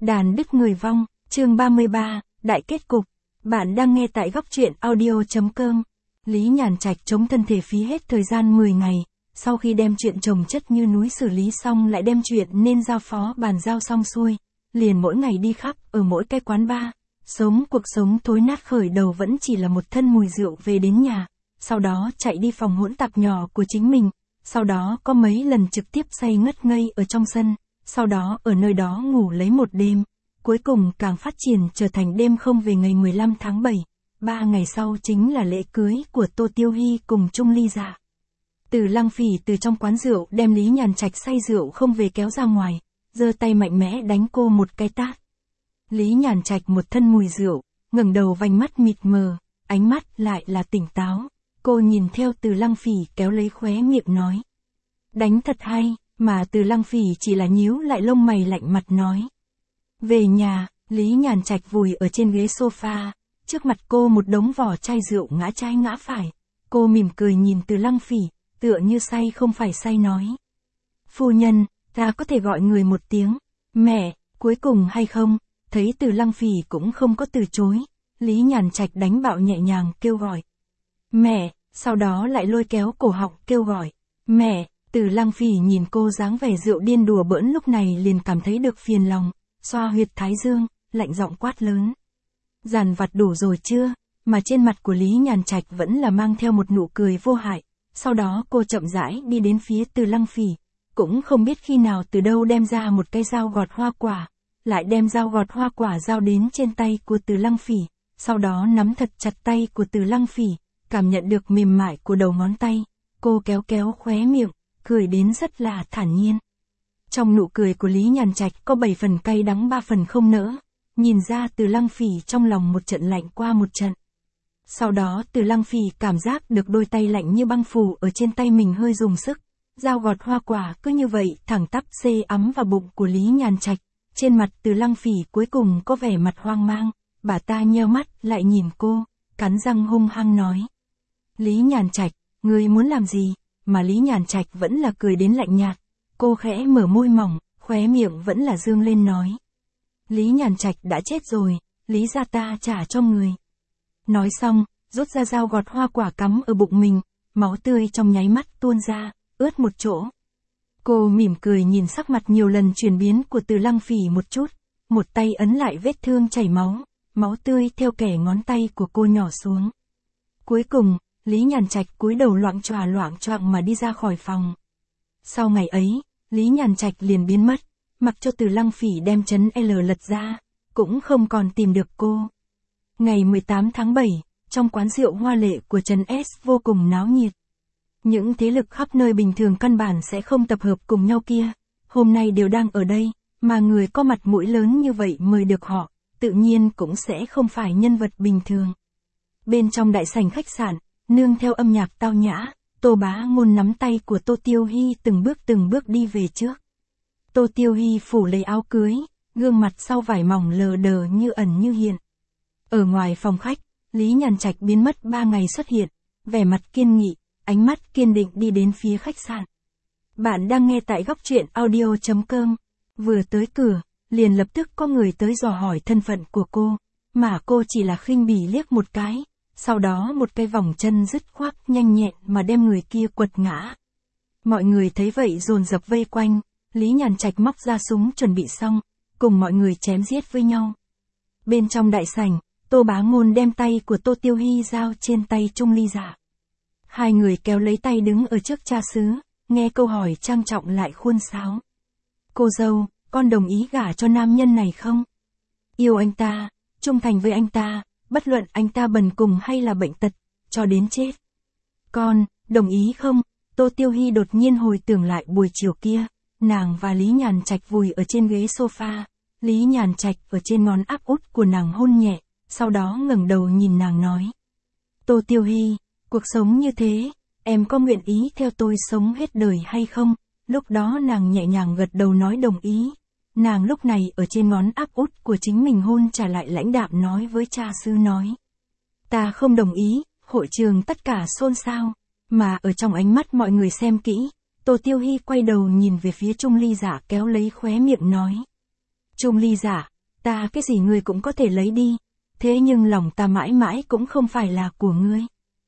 Đàn đứt người vong, chương 33, đại kết cục. Bạn đang nghe tại góc truyện audio.com. Lý Nhàn Trạch chống thân thể phí hết thời gian 10 ngày, sau khi đem chuyện chồng chất như núi xử lý xong lại đem chuyện nên giao phó bàn giao xong xuôi, liền mỗi ngày đi khắp ở mỗi cái quán bar, sống cuộc sống thối nát khởi đầu vẫn chỉ là một thân mùi rượu về đến nhà, sau đó chạy đi phòng hỗn tạp nhỏ của chính mình, sau đó có mấy lần trực tiếp say ngất ngây ở trong sân, sau đó ở nơi đó ngủ lấy một đêm, cuối cùng càng phát triển trở thành đêm không về ngày 15 tháng 7, 3 ngày sau chính là lễ cưới của Tô Tiêu Hy cùng Trung Ly Dạ. Từ Lăng Phỉ từ trong quán rượu đem Lý Nhàn Trạch say rượu không về kéo ra ngoài, giơ tay mạnh mẽ đánh cô một cái tát. Lý Nhàn Trạch một thân mùi rượu, ngẩng đầu vành mắt mịt mờ, ánh mắt lại là tỉnh táo. Cô nhìn theo Từ Lăng Phỉ kéo lấy khóe miệng nói. Đánh thật hay, mà Từ Lăng Phỉ chỉ là nhíu lại lông mày lạnh mặt nói. Về nhà, Lý Nhàn Trạch vùi ở trên ghế sofa, trước mặt cô một đống vỏ chai rượu ngã trái ngã phải. Cô mỉm cười nhìn Từ Lăng Phỉ, tựa như say không phải say nói. Phu nhân, ta có thể gọi người một tiếng, mẹ, cuối cùng hay không? Thấy Từ Lăng Phỉ cũng không có từ chối, Lý Nhàn Trạch đánh bạo nhẹ nhàng kêu gọi. Mẹ, sau đó lại lôi kéo cổ họng kêu gọi. Mẹ, Từ Lăng Phỉ nhìn cô dáng vẻ rượu điên đùa bỡn lúc này liền cảm thấy được phiền lòng, xoa huyệt thái dương, lạnh giọng quát lớn. Dàn vặt đủ rồi chưa? Mà trên mặt của Lý Nhàn Trạch vẫn là mang theo một nụ cười vô hại. Sau đó cô chậm rãi đi đến phía Từ Lăng Phỉ, cũng không biết khi nào từ đâu đem ra một cái dao gọt hoa quả, lại đem dao gọt hoa quả giao đến trên tay của Từ Lăng Phỉ, sau đó nắm thật chặt tay của Từ Lăng Phỉ, cảm nhận được mềm mại của đầu ngón tay, cô kéo kéo khóe miệng, cười đến rất là thản nhiên. Trong nụ cười của Lý Nhàn Trạch có 7 phần cay đắng 3 phần không nỡ, nhìn ra Từ Lăng Phỉ trong lòng một trận lạnh qua một trận. Sau đó Từ Lăng Phỉ cảm giác được đôi tay lạnh như băng phủ ở trên tay mình hơi dùng sức, dao gọt hoa quả cứ như vậy thẳng tắp xê ấm vào bụng của Lý Nhàn Trạch. Trên mặt Từ Lăng Phỉ cuối cùng có vẻ mặt hoang mang, bà ta nheo mắt lại nhìn cô, cắn răng hung hăng nói. Lý Nhàn Trạch, ngươi muốn làm gì? Mà Lý Nhàn Trạch vẫn là cười đến lạnh nhạt, cô khẽ mở môi mỏng, khóe miệng vẫn là dương lên nói. Lý Nhàn Trạch đã chết rồi, Lý gia ta trả cho người. Nói xong, rút ra dao gọt hoa quả cắm ở bụng mình, máu tươi trong nháy mắt tuôn ra, ướt một chỗ. Cô mỉm cười nhìn sắc mặt nhiều lần chuyển biến của Từ Lăng Phỉ một chút, một tay ấn lại vết thương chảy máu, máu tươi theo kẻ ngón tay của cô nhỏ xuống. Cuối cùng, Lý Nhàn Trạch cúi đầu loạng choạng mà đi ra khỏi phòng. Sau ngày ấy, Lý Nhàn Trạch liền biến mất, mặc cho Từ Lăng Phỉ đem chấn L lật ra, cũng không còn tìm được cô. Ngày 18 tháng 7, trong quán rượu hoa lệ của Trấn S vô cùng náo nhiệt. Những thế lực khắp nơi bình thường căn bản sẽ không tập hợp cùng nhau kia, hôm nay đều đang ở đây, mà người có mặt mũi lớn như vậy mời được họ, tự nhiên cũng sẽ không phải nhân vật bình thường. Bên trong đại sảnh khách sạn, nương theo âm nhạc tao nhã, Tô Bá Ngôn nắm tay của Tô Tiêu Hy từng bước đi về trước. Tô Tiêu Hy phủ lấy áo cưới, gương mặt sau vải mỏng lờ đờ như ẩn như hiện. Ở ngoài phòng khách, Lý Nhàn Trạch biến mất 3 ngày xuất hiện, vẻ mặt kiên nghị, ánh mắt kiên định đi đến phía khách sạn. Bạn đang nghe tại góc truyện audio.com. Vừa tới cửa, liền lập tức có người tới dò hỏi thân phận của cô, mà cô chỉ là khinh bỉ liếc một cái, sau đó một cái vòng chân dứt khoát nhanh nhẹn mà đem người kia quật ngã. Mọi người thấy vậy dồn dập vây quanh, Lý Nhàn Trạch móc ra súng chuẩn bị xong, cùng mọi người chém giết với nhau. Bên trong đại sảnh, Tô Bá Ngôn đem tay của Tô Tiêu Hy giao trên tay Trung Ly Dạ. Hai người kéo lấy tay đứng ở trước cha xứ, nghe câu hỏi trang trọng lại khuôn sáo. Cô dâu, con đồng ý gả cho nam nhân này không? Yêu anh ta, trung thành với anh ta, bất luận anh ta bần cùng hay là bệnh tật, cho đến chết. Con, đồng ý không? Tô Tiêu Hy đột nhiên hồi tưởng lại buổi chiều kia, nàng và Lý Nhàn Trạch vùi ở trên ghế sofa, Lý Nhàn Trạch ở trên ngón áp út của nàng hôn nhẹ, sau đó ngẩng đầu nhìn nàng nói. Tô Tiêu Hy, cuộc sống như thế, em có nguyện ý theo tôi sống hết đời hay không? Lúc đó nàng nhẹ nhàng gật đầu nói đồng ý. Nàng lúc này ở trên ngón áp út của chính mình hôn trả lại lãnh đạm nói với cha xứ nói. Ta không đồng ý, hội trường tất cả xôn xao, mà ở trong ánh mắt mọi người xem kỹ, Tô Tiêu Hy quay đầu nhìn về phía Trung Ly Dạ kéo lấy khóe miệng nói. Trung Ly Dạ, ta cái gì ngươi cũng có thể lấy đi, thế nhưng lòng ta mãi mãi cũng không phải là của ngươi.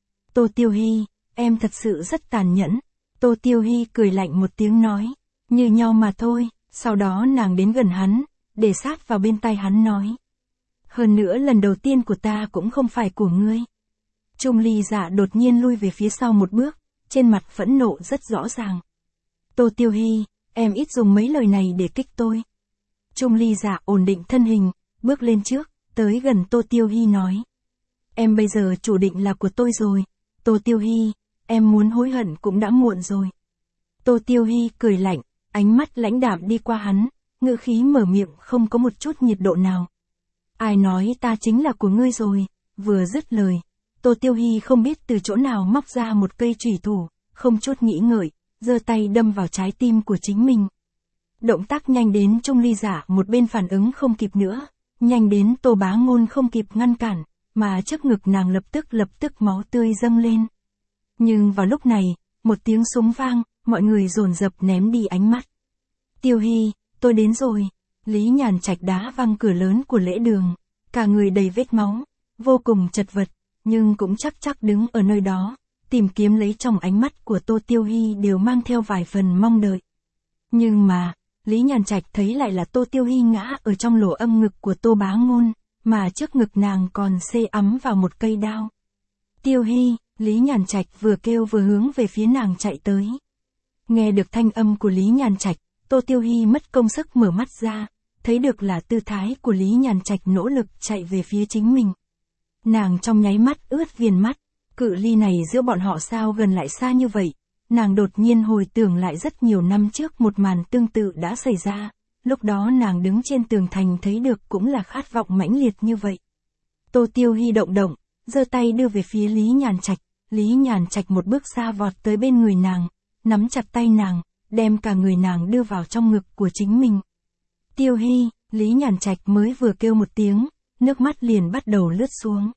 Tô Tiêu Hy, em thật sự rất tàn nhẫn. Tô Tiêu Hy cười lạnh một tiếng nói, như nhau mà thôi, sau đó nàng đến gần hắn, để sát vào bên tai hắn nói. Hơn nữa lần đầu tiên của ta cũng không phải của ngươi. Trung Ly Dạ đột nhiên lui về phía sau một bước, trên mặt phẫn nộ rất rõ ràng. Tô Tiêu Hy, em ít dùng mấy lời này để kích tôi. Trung Ly Dạ ổn định thân hình, bước lên trước, tới gần Tô Tiêu Hy nói. Em bây giờ chủ định là của tôi rồi. Tô Tiêu Hy, em muốn hối hận cũng đã muộn rồi. Tô Tiêu Hy cười lạnh, ánh mắt lãnh đạm đi qua hắn, ngữ khí mở miệng không có một chút nhiệt độ nào. Ai nói ta chính là của ngươi rồi? Vừa dứt lời, Tô Tiêu Hy không biết từ chỗ nào móc ra một cây chủy thủ, không chút nghĩ ngợi, giơ tay đâm vào trái tim của chính mình. Động tác nhanh đến Trung Ly Dạ một bên phản ứng không kịp nữa, nhanh đến Tô Bá Ngôn không kịp ngăn cản, mà trước ngực nàng lập tức máu tươi dâng lên. Nhưng vào lúc này, một tiếng súng vang, mọi người dồn dập ném đi ánh mắt. Tiêu Hy, tôi đến rồi. Lý Nhàn Trạch đá văng cửa lớn của lễ đường, cả người đầy vết máu, vô cùng chật vật, nhưng cũng chắc đứng ở nơi đó, tìm kiếm lấy trong ánh mắt của Tô Tiêu Hy đều mang theo vài phần mong đợi. Nhưng mà, Lý Nhàn Trạch thấy lại là Tô Tiêu Hy ngã ở trong lỗ âm ngực của Tô Bá Ngôn, mà trước ngực nàng còn xê ấm vào một cây đao. Tiêu Hy, Lý Nhàn Trạch vừa kêu vừa hướng về phía nàng chạy tới. Nghe được thanh âm của Lý Nhàn Trạch, Tô Tiêu Hy mất công sức mở mắt ra, thấy được là tư thái của Lý Nhàn Trạch nỗ lực chạy về phía chính mình. Nàng trong nháy mắt ướt viền mắt, cự ly này giữa bọn họ sao gần lại xa như vậy. Nàng đột nhiên hồi tưởng lại rất nhiều năm trước một màn tương tự đã xảy ra, lúc đó nàng đứng trên tường thành thấy được cũng là khát vọng mãnh liệt như vậy. Tô Tiêu Hy động, giơ tay đưa về phía Lý Nhàn Trạch, Lý Nhàn Trạch một bước xa vọt tới bên người nàng, nắm chặt tay nàng, đem cả người nàng đưa vào trong ngực của chính mình. Tiêu Hy, Lý Nhàn Trạch mới vừa kêu một tiếng, nước mắt liền bắt đầu lướt xuống.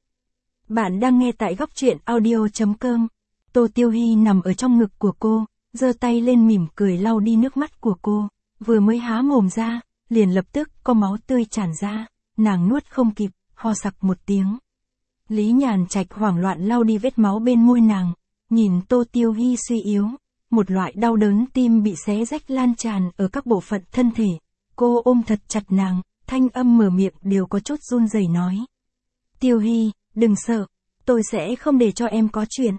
Bạn đang nghe tại góc truyện audio.com. Tô Tiêu Hy nằm ở trong ngực của cô, giơ tay lên mỉm cười lau đi nước mắt của cô, vừa mới há mồm ra, liền lập tức có máu tươi tràn ra, nàng nuốt không kịp, ho sặc một tiếng. Lý Nhàn Trạch hoảng loạn lau đi vết máu bên môi nàng, nhìn Tô Tiêu Hy suy yếu, một loại đau đớn tim bị xé rách lan tràn ở các bộ phận thân thể, cô ôm thật chặt nàng, thanh âm mở miệng đều có chút run rẩy nói. Tiêu Hy, đừng sợ, tôi sẽ không để cho em có chuyện.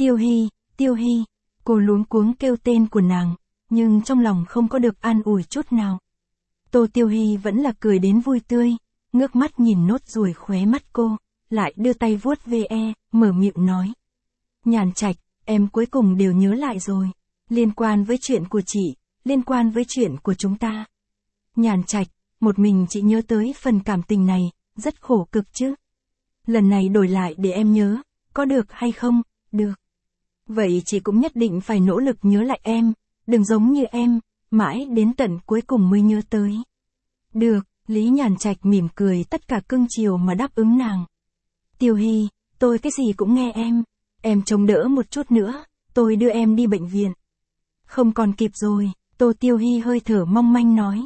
Tiêu Hy, cô luống cuống kêu tên của nàng, nhưng trong lòng không có được an ủi chút nào. Tô Tiêu Hy vẫn là cười đến vui tươi, ngước mắt nhìn nốt ruồi khóe mắt cô, lại đưa tay vuốt ve, mở miệng nói. Nhàn Trạch, em cuối cùng đều nhớ lại rồi, liên quan với chuyện của chị, liên quan với chuyện của chúng ta. Nhàn Trạch, một mình chị nhớ tới phần cảm tình này, rất khổ cực chứ. Lần này đổi lại để em nhớ, có được hay không? Được. Vậy chị cũng nhất định phải nỗ lực nhớ lại em, đừng giống như em, mãi đến tận cuối cùng mới nhớ tới. Được, Lý Nhàn Trạch mỉm cười tất cả cưng chiều mà đáp ứng nàng. Tiêu Hy, tôi cái gì cũng nghe em chống đỡ một chút nữa, tôi đưa em đi bệnh viện. Không còn kịp rồi, Tô Tiêu Hy hơi thở mong manh nói.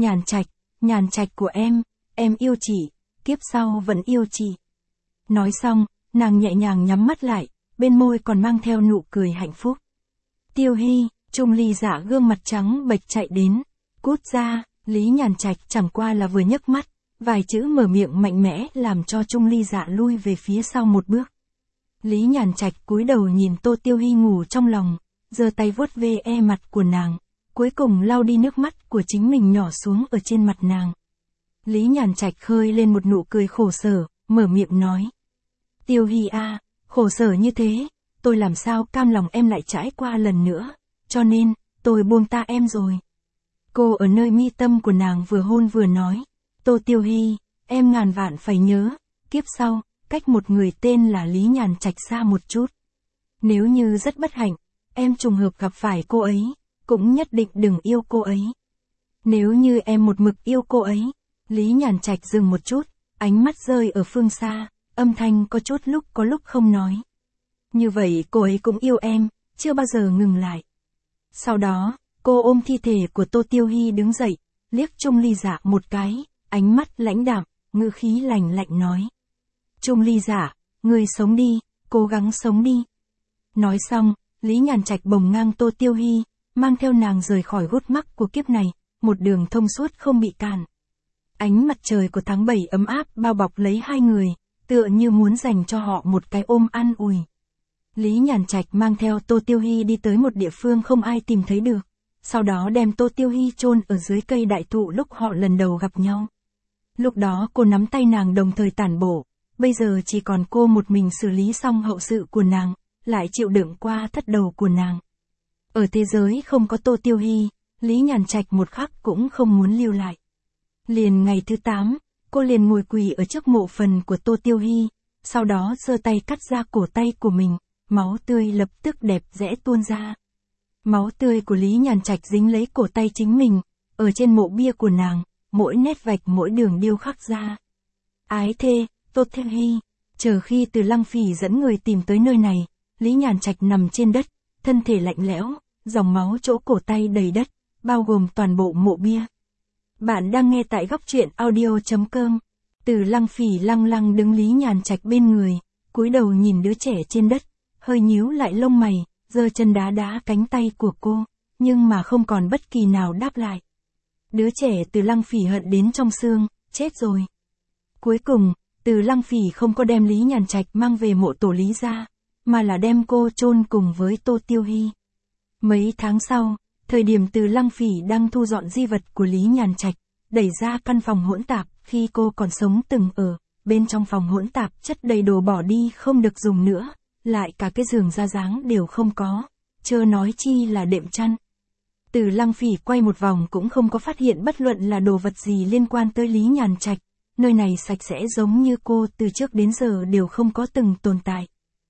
Nhàn Trạch của em yêu chị, kiếp sau vẫn yêu chị. Nói xong, nàng nhẹ nhàng nhắm mắt lại, bên môi còn mang theo nụ cười hạnh phúc. Tiêu Hy, Trung Ly Dạ gương mặt trắng bệch chạy đến, cút ra. Lý Nhàn Trạch chẳng qua là vừa nhấc mắt, vài chữ mở miệng mạnh mẽ làm cho Trung Ly Dạ lui về phía sau một bước. Lý Nhàn Trạch cúi đầu nhìn Tô Tiêu Hy ngủ trong lòng, giơ tay vuốt ve mặt của nàng, cuối cùng lau đi nước mắt của chính mình nhỏ xuống ở trên mặt nàng. Lý Nhàn Trạch khơi lên một nụ cười khổ sở, mở miệng nói. Tiêu Hy à, khổ sở như thế, tôi làm sao cam lòng em lại trải qua lần nữa, cho nên, tôi buông ta em rồi. Cô ở nơi mi tâm của nàng vừa hôn vừa nói. Tô Tiêu Hy, em ngàn vạn phải nhớ, kiếp sau, cách một người tên là Lý Nhàn Trạch xa một chút. Nếu như rất bất hạnh, em trùng hợp gặp phải cô ấy, cũng nhất định đừng yêu cô ấy. Nếu như em một mực yêu cô ấy, Lý Nhàn Trạch dừng một chút, ánh mắt rơi ở phương xa, âm thanh có chút lúc có lúc không nói. Như vậy cô ấy cũng yêu em, chưa bao giờ ngừng lại. Sau đó, cô ôm thi thể của Tô Tiêu Hy đứng dậy, liếc Trung Ly Dạ một cái, ánh mắt lãnh đạm, ngữ khí lạnh lạnh nói. Trung ly giả, người sống đi, cố gắng sống đi. Nói xong, Lý Nhàn Trạch bồng ngang Tô Tiêu Hy, mang theo nàng rời khỏi gút mắc của kiếp này, một đường thông suốt không bị cản. Ánh mặt trời của tháng 7 ấm áp bao bọc lấy hai người, tựa như muốn dành cho họ một cái ôm an ủi. Lý Nhàn Trạch mang theo Tô Tiêu Hy đi tới một địa phương không ai tìm thấy được, sau đó đem Tô Tiêu Hy chôn ở dưới cây đại thụ lúc họ lần đầu gặp nhau. Lúc đó cô nắm tay nàng đồng thời tản bộ, bây giờ chỉ còn cô một mình xử lý xong hậu sự của nàng, lại chịu đựng qua thất đầu của nàng. Ở thế giới không có Tô Tiêu Hy, Lý Nhàn Trạch một khắc cũng không muốn lưu lại. Liền ngày thứ 8, cô liền ngồi quỳ ở trước mộ phần của Tô Tiêu Hy, sau đó giơ tay cắt ra cổ tay của mình, máu tươi lập tức đẹp rẽ tuôn ra. Máu tươi của Lý Nhàn Trạch dính lấy cổ tay chính mình, ở trên mộ bia của nàng, mỗi nét vạch mỗi đường điêu khắc ra. Ái thê, Tô Tiêu Hy, chờ khi Từ Lăng Phỉ dẫn người tìm tới nơi này, Lý Nhàn Trạch nằm trên đất, thân thể lạnh lẽo, dòng máu chỗ cổ tay đầy đất, bao gồm toàn bộ mộ bia. Bạn đang nghe tại góc truyện audio.com. Từ Lăng Phỉ lăng lăng đứng Lý Nhàn Trạch bên người, cúi đầu nhìn đứa trẻ trên đất, hơi nhíu lại lông mày, giơ chân đá đá cánh tay của cô, nhưng mà không còn bất kỳ nào đáp lại. Đứa trẻ Từ Lăng Phỉ hận đến trong xương, chết rồi. Cuối cùng, Từ Lăng Phỉ không có đem Lý Nhàn Trạch mang về mộ tổ Lý gia, mà là đem cô chôn cùng với Tô Tiêu Hy. Mấy tháng sau, thời điểm Từ Lăng Phỉ đang thu dọn di vật của Lý Nhàn Trạch, đẩy ra căn phòng hỗn tạp khi cô còn sống từng ở, bên trong phòng hỗn tạp chất đầy đồ bỏ đi không được dùng nữa, lại cả cái giường ra dáng đều không có, chớ nói chi là đệm chăn. Từ Lăng Phỉ quay một vòng cũng không có phát hiện bất luận là đồ vật gì liên quan tới Lý Nhàn Trạch, nơi này sạch sẽ giống như cô từ trước đến giờ đều không có từng tồn tại.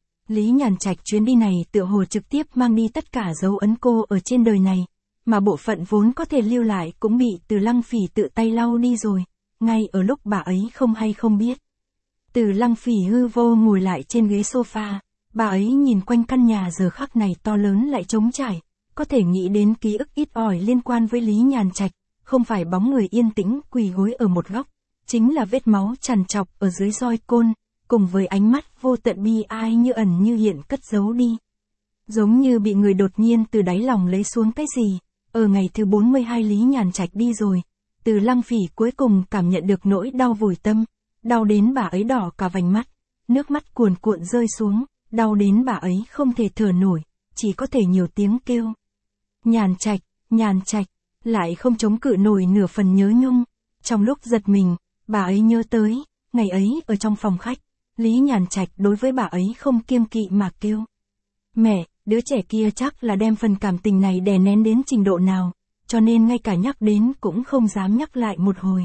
Lý Nhàn Trạch chuyến đi này tựa hồ trực tiếp mang đi tất cả dấu ấn cô ở trên đời này, mà bộ phận vốn có thể lưu lại cũng bị Từ Lăng Phỉ tự tay lau đi rồi, ngay ở lúc bà ấy không hay không biết. Từ Lăng Phỉ hư vô ngồi lại trên ghế sofa, bà ấy nhìn quanh căn nhà giờ khắc này to lớn lại trống trải, có thể nghĩ đến ký ức ít ỏi liên quan với Lý Nhàn Trạch, không phải bóng người yên tĩnh quỳ gối ở một góc, chính là vết máu trằn trọc ở dưới roi côn, cùng với ánh mắt vô tận bi ai như ẩn như hiện cất giấu đi. Giống như bị người đột nhiên từ đáy lòng lấy xuống cái gì, ở ngày thứ 42 Lý Nhàn Trạch đi rồi, Từ Lăng Phỉ cuối cùng cảm nhận được nỗi đau vùi tâm, đau đến bà ấy đỏ cả vành mắt, nước mắt cuồn cuộn rơi xuống, đau đến bà ấy không thể thở nổi, chỉ có thể nhiều tiếng kêu. Nhàn Trạch, lại không chống cự nổi nửa phần nhớ nhung. Trong lúc giật mình, bà ấy nhớ tới, ngày ấy ở trong phòng khách, Lý Nhàn Trạch đối với bà ấy không kiêng kỵ mà kêu. Mẹ, đứa trẻ kia chắc là đem phần cảm tình này đè nén đến trình độ nào, cho nên ngay cả nhắc đến cũng không dám nhắc lại một hồi.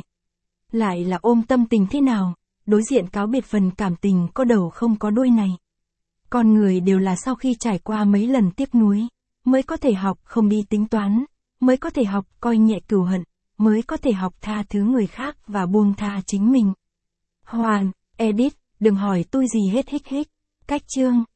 Lại là ôm tâm tình thế nào, đối diện cáo biệt phần cảm tình có đầu không có đuôi này. Con người đều là sau khi trải qua mấy lần tiếc nuối, mới có thể học không đi tính toán, mới có thể học coi nhẹ cừu hận, mới có thể học tha thứ người khác và buông tha chính mình. Hoàn, edit, đừng hỏi tôi gì hết hích hích. Cách chương.